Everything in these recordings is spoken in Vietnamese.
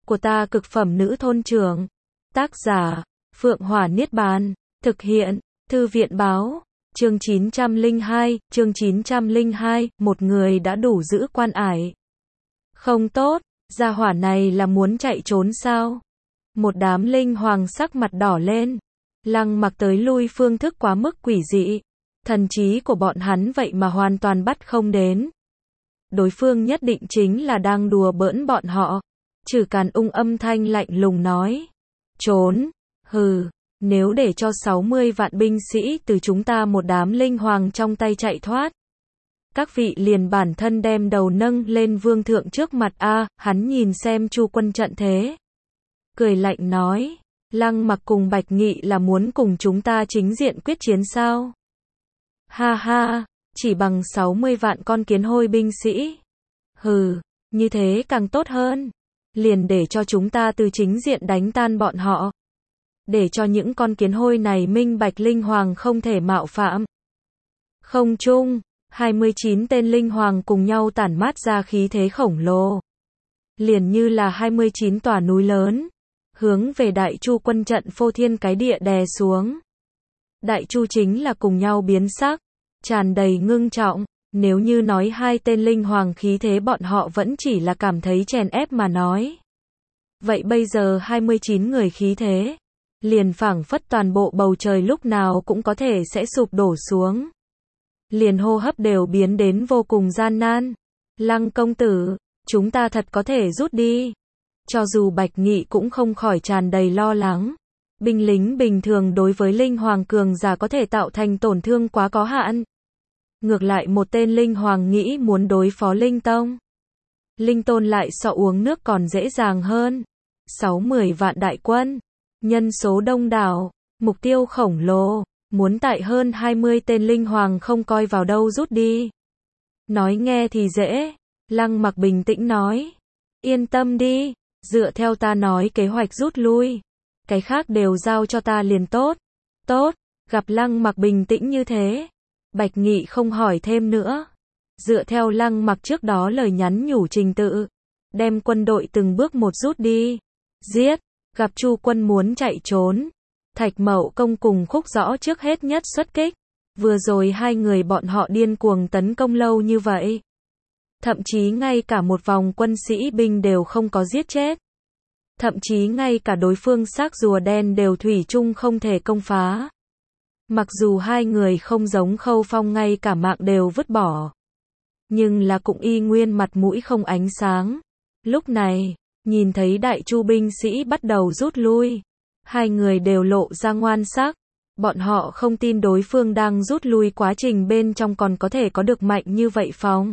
của ta cực phẩm nữ thôn trưởng. Tác giả, Phượng Hỏa Niết Bàn. Thực hiện, Thư viện báo. Chương 902, một người đã đủ giữ quan ải. Không tốt, gia hỏa này là muốn chạy trốn sao? Một đám linh hoàng sắc mặt đỏ lên. Lăng Mặc tới lui phương thức quá mức quỷ dị. Thần trí của bọn hắn vậy mà hoàn toàn bắt không đến. Đối phương nhất định chính là đang đùa bỡn bọn họ. Trừ Càn Ung âm thanh lạnh lùng nói. Trốn, hừ, nếu để cho 60 vạn binh sĩ từ chúng ta một đám linh hoàng trong tay chạy thoát. Các vị liền bản thân đem đầu nâng lên vương thượng trước mặt hắn nhìn xem Chu Quân trận thế. Cười lạnh nói, Lăng Mặc cùng Bạch Nghị là muốn cùng chúng ta chính diện quyết chiến sao? Ha ha, chỉ bằng 60 vạn con kiến hôi binh sĩ. Hừ, như thế càng tốt hơn. Liền để cho chúng ta từ chính diện đánh tan bọn họ. Để cho những con kiến hôi này minh bạch linh hoàng không thể mạo phạm. Không chung, 29 tên linh hoàng cùng nhau tản mát ra khí thế khổng lồ. Liền như là 29 tòa núi lớn. Hướng về Đại Chu quân trận phô thiên cái địa đè xuống. Đại Chu chính là cùng nhau biến sắc. Tràn đầy ngưng trọng. Nếu như nói hai tên linh hoàng khí thế bọn họ vẫn chỉ là cảm thấy chèn ép mà nói. Vậy bây giờ 29 người khí thế. Liền phảng phất toàn bộ bầu trời lúc nào cũng có thể sẽ sụp đổ xuống. Liền hô hấp đều biến đến vô cùng gian nan. Lăng công tử, chúng ta thật có thể rút đi. Cho dù Bạch Nghị cũng không khỏi tràn đầy lo lắng. Binh lính bình thường đối với linh hoàng cường giả có thể tạo thành tổn thương quá có hạn. Ngược lại một tên linh hoàng nghĩ muốn đối phó linh tông. Linh tôn lại so uống nước còn dễ dàng hơn. 60 vạn đại quân. Nhân số đông đảo. Mục tiêu khổng lồ. Muốn tại hơn 20 tên linh hoàng không coi vào đâu rút đi. Nói nghe thì dễ. Lăng Mặc bình tĩnh nói. Yên tâm đi. Dựa theo ta nói kế hoạch rút lui. Cái khác đều giao cho ta liền tốt. Tốt. Gặp Lăng Mặc bình tĩnh như thế. Bạch Nghị không hỏi thêm nữa. Dựa theo Lăng Mặc trước đó lời nhắn nhủ trình tự. Đem quân đội từng bước một rút đi. Giết. Gặp Chu quân muốn chạy trốn. Thạch Mậu Công cùng Khúc Rõ trước hết nhất xuất kích. Vừa rồi hai người bọn họ điên cuồng tấn công lâu như vậy. Thậm chí ngay cả một vòng quân sĩ binh đều không có giết chết. Thậm chí ngay cả đối phương xác rùa đen đều thủy chung không thể công phá. Mặc dù hai người không giống Khâu Phong ngay cả mạng đều vứt bỏ. Nhưng là cũng y nguyên mặt mũi không ánh sáng. Lúc này, nhìn thấy Đại Chu binh sĩ bắt đầu rút lui. Hai người đều lộ ra ngoan sắc. Bọn họ không tin đối phương đang rút lui quá trình bên trong còn có thể có được mạnh như vậy phòng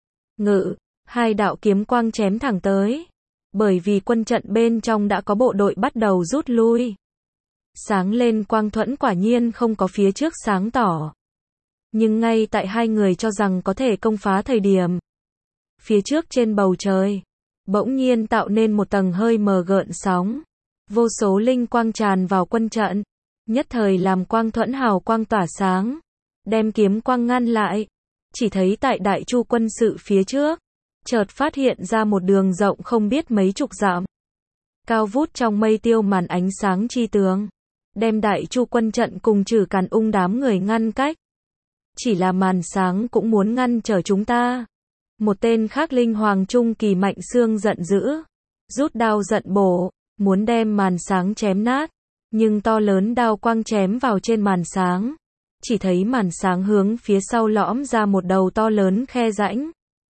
ngự. Hai đạo kiếm quang chém thẳng tới. Bởi vì quân trận bên trong đã có bộ đội bắt đầu rút lui. Sáng lên quang thuẫn quả nhiên không có phía trước sáng tỏ. Nhưng ngay tại hai người cho rằng có thể công phá thời điểm. Phía trước trên bầu trời. Bỗng nhiên tạo nên một tầng hơi mờ gợn sóng. Vô số linh quang tràn vào quân trận. Nhất thời làm quang thuẫn hào quang tỏa sáng. Đem kiếm quang ngăn lại. Chỉ thấy tại Đại Chu quân sự phía trước. Chợt phát hiện ra một đường rộng không biết mấy chục dặm. Cao vút trong mây tiêu màn ánh sáng chi tường. Đem Đại Chu quân trận cùng Trừ Càn Ung đám người ngăn cách. Chỉ là màn sáng cũng muốn ngăn trở chúng ta. Một tên khác linh hoàng trung kỳ Mạnh Xương giận dữ. Rút đao giận bổ. Muốn đem màn sáng chém nát. Nhưng to lớn đao quang chém vào trên màn sáng. Chỉ thấy màn sáng hướng phía sau lõm ra một đầu to lớn khe rãnh.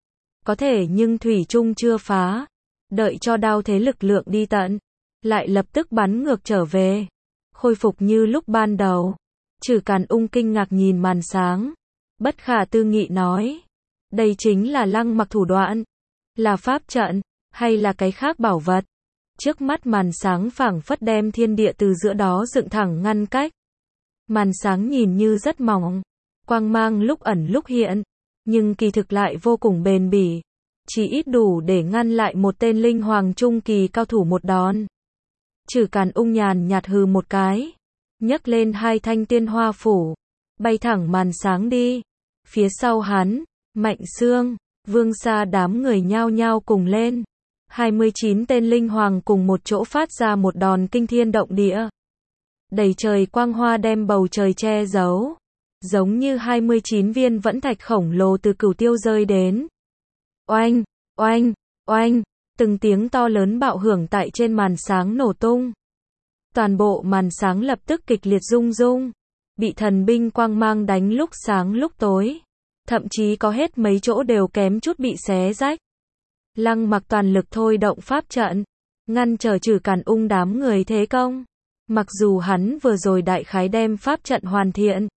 Có thể nhưng thủy chung chưa phá. Đợi cho đao thế lực lượng đi tận. Lại lập tức bắn ngược trở về. Khôi phục như lúc ban đầu. Trừ Càn Ung kinh ngạc nhìn màn sáng. Bất khả tư nghị nói. Đây chính là Lăng Mặc thủ đoạn. Là pháp trận. Hay là cái khác bảo vật. Trước mắt màn sáng phảng phất đem thiên địa từ giữa đó dựng thẳng ngăn cách. Màn sáng nhìn như rất mỏng. Quang mang lúc ẩn lúc hiện. Nhưng kỳ thực lại vô cùng bền bỉ. Chỉ ít đủ để ngăn lại một tên linh hoàng trung kỳ cao thủ một đòn. Trừ Càn Ung nhàn nhạt hừ một cái. Nhấc lên hai thanh tiên hoa phủ. Bay thẳng màn sáng đi. Phía sau hắn, Mạnh Xương, Vương Sa đám người nhao nhao cùng lên. 29 tên linh hoàng cùng một chỗ phát ra một đòn kinh thiên động địa. Đầy trời quang hoa đem bầu trời che giấu. Giống như 29 viên vẫn thạch khổng lồ từ cửu tiêu rơi đến. Oanh, oanh, oanh, từng tiếng to lớn bạo hưởng tại trên màn sáng nổ tung. Toàn bộ màn sáng lập tức kịch liệt rung rung. Bị thần binh quang mang đánh lúc sáng lúc tối. Thậm chí có hết mấy chỗ đều kém chút bị xé rách. Lăng Mặc toàn lực thôi động pháp trận, ngăn trở Trử Càn Ung đám người thế công. Mặc dù hắn vừa rồi đại khái đem pháp trận hoàn thiện,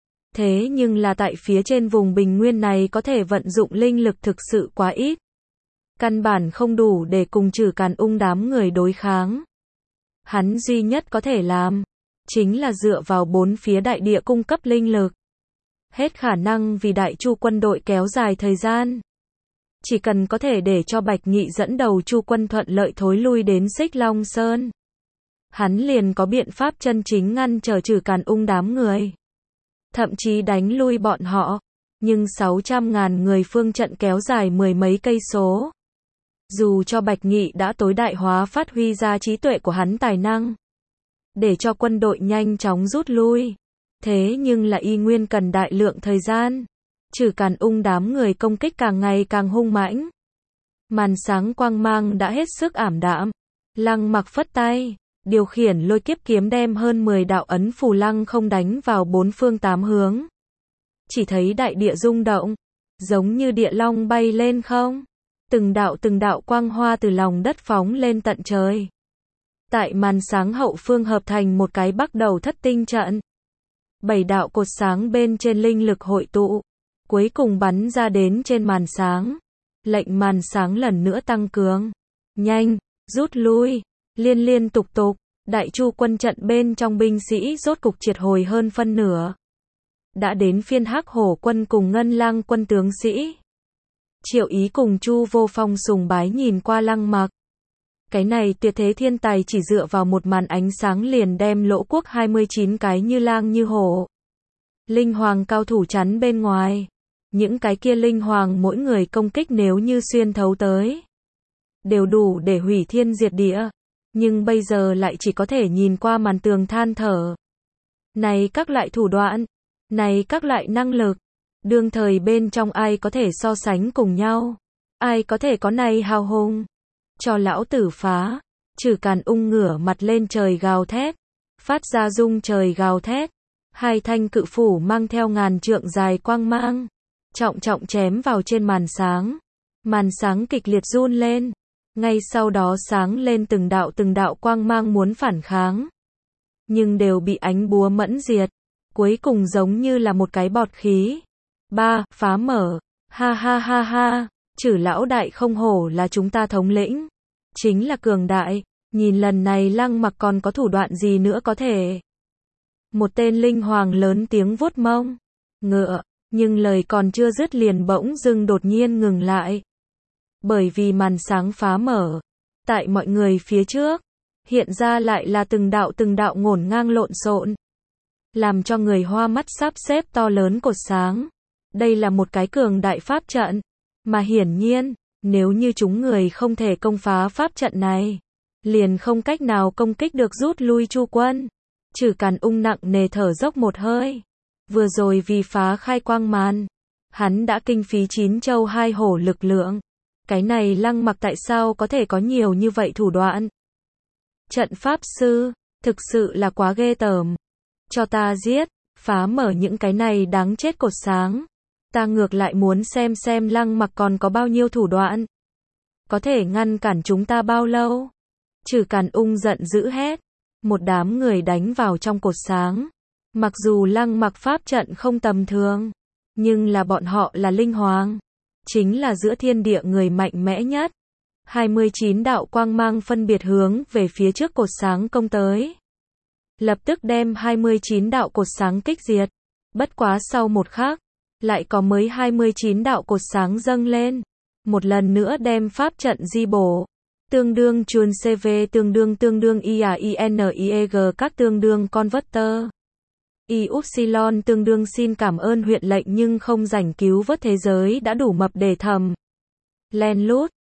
thế nhưng là tại phía trên vùng bình nguyên này có thể vận dụng linh lực thực sự quá ít. Căn bản không đủ để cùng Trử Càn Ung đám người đối kháng. Hắn duy nhất có thể làm, chính là dựa vào bốn phía đại địa cung cấp linh lực. Hết khả năng vì Đại Chu quân đội kéo dài thời gian. Chỉ cần có thể để cho Bạch Nghị dẫn đầu Chu quân thuận lợi thối lui đến Xích Long Sơn, hắn liền có biện pháp chân chính ngăn trở Trử Càn Ung đám người. Thậm chí đánh lui bọn họ. Nhưng 600.000 người phương trận kéo dài mười mấy cây số. Dù cho Bạch Nghị đã tối đại hóa phát huy ra trí tuệ của hắn tài năng, để cho quân đội nhanh chóng rút lui. Thế nhưng là y nguyên cần đại lượng thời gian. Trử Càn Ung đám người công kích càng ngày càng hung mãnh. Màn sáng quang mang đã hết sức ảm đạm. Lăng Mặc phất tay, điều khiển lôi kiếp kiếm đem hơn 10 đạo ấn phù lăng không đánh vào bốn phương tám hướng. Chỉ thấy đại địa rung động, giống như địa long bay lên không. Từng đạo quang hoa từ lòng đất phóng lên tận trời. Tại màn sáng hậu phương hợp thành một cái bắt đầu thất tinh trận. 7 đạo cột sáng bên trên linh lực hội tụ, cuối cùng bắn ra đến trên màn sáng. Lệnh màn sáng lần nữa tăng cường. Nhanh, rút lui, liên tục. Đại Chu quân trận bên trong binh sĩ rốt cục triệt hồi hơn phân nửa. Đã đến phiên Hắc Hổ quân cùng Ngân Lang quân tướng sĩ. Triệu Ý cùng Chu Vô Phong sùng bái nhìn qua Lăng Mặc. Cái này tuyệt thế thiên tài chỉ dựa vào một màn ánh sáng liền đem Lỗ quốc 29 cái như lang như hổ. Linh hoàng cao thủ chắn bên ngoài. Những cái kia linh hoàng mỗi người công kích nếu như xuyên thấu tới, đều đủ để hủy thiên diệt địa. Nhưng bây giờ lại chỉ có thể nhìn qua màn tường than thở. Này các loại thủ đoạn, này các loại năng lực, đương thời bên trong ai có thể so sánh cùng nhau, ai có thể có này hào hùng. Cho lão tử phá. Trử Càn Ung ngửa mặt lên trời gào thét, phát ra rung trời gào thét. Hai thanh cự phủ mang theo ngàn trượng dài quang mang, trọng chém vào trên màn sáng. Màn sáng kịch liệt run lên. Ngay sau đó sáng lên từng đạo quang mang muốn phản kháng, nhưng đều bị ánh búa mẫn diệt. Cuối cùng giống như là một cái bọt khí. Phá mở. Ha ha. Trử lão đại không hổ là chúng ta thống lĩnh, chính là cường đại. Nhìn lần này Lăng Mặc còn có thủ đoạn gì nữa có thể. Một tên linh hoàng lớn tiếng vuốt mông ngựa, nhưng lời còn chưa dứt liền bỗng dưng đột nhiên ngừng lại. Bởi vì màn sáng phá mở, tại mọi người phía trước, hiện ra lại là từng đạo ngổn ngang lộn xộn, làm cho người hoa mắt sắp xếp to lớn cột sáng. Đây là một cái cường đại pháp trận, mà hiển nhiên, nếu như chúng người không thể công phá pháp trận này, liền không cách nào công kích được rút lui Chu quân. Trử Càn Ung nặng nề thở dốc một hơi. Vừa rồi vì phá khai quang màn, hắn đã kinh phí 9 châu 2 hổ lực lượng. Cái này Lăng Mặc tại sao có thể có nhiều như vậy thủ đoạn? Trận pháp sư, thực sự là quá ghê tởm. Cho ta giết, phá mở những cái này đáng chết cột sáng. Ta ngược lại muốn xem Lăng Mặc còn có bao nhiêu thủ đoạn. Có thể ngăn cản chúng ta bao lâu? Trử Càn Ung giận dữ hét. Một đám người đánh vào trong cột sáng. Mặc dù Lăng Mặc pháp trận không tầm thường, nhưng là bọn họ là linh hoàng, chính là giữa thiên địa người mạnh mẽ nhất. 29 đạo quang mang phân biệt hướng về phía trước cột sáng công tới. Lập tức đem 29 đạo cột sáng kích diệt. Bất quá sau một khắc, lại có mới 29 đạo cột sáng dâng lên. Một lần nữa đem pháp trận di bổ. Tương đương chuồn CV tương đương IAINIEG các tương đương converter. Upsilon tương đương xin cảm ơn huyện lệnh nhưng không rảnh cứu vớt thế giới đã đủ mập để thầm. Len lút.